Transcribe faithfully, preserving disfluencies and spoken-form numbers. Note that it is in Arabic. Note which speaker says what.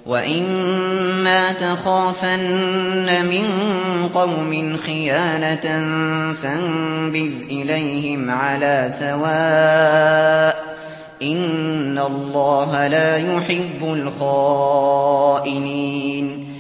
Speaker 1: وَإِمَّا تَخَافَنَّ مِن قَوْمٍ خِيَانَةً فَانبِذْ إِلَيْهِمْ عَلَىٰ سَوَاءٍ ۚ إِنَّ اللَّهَ لَا يُحِبُّ الْخَائِنِينَ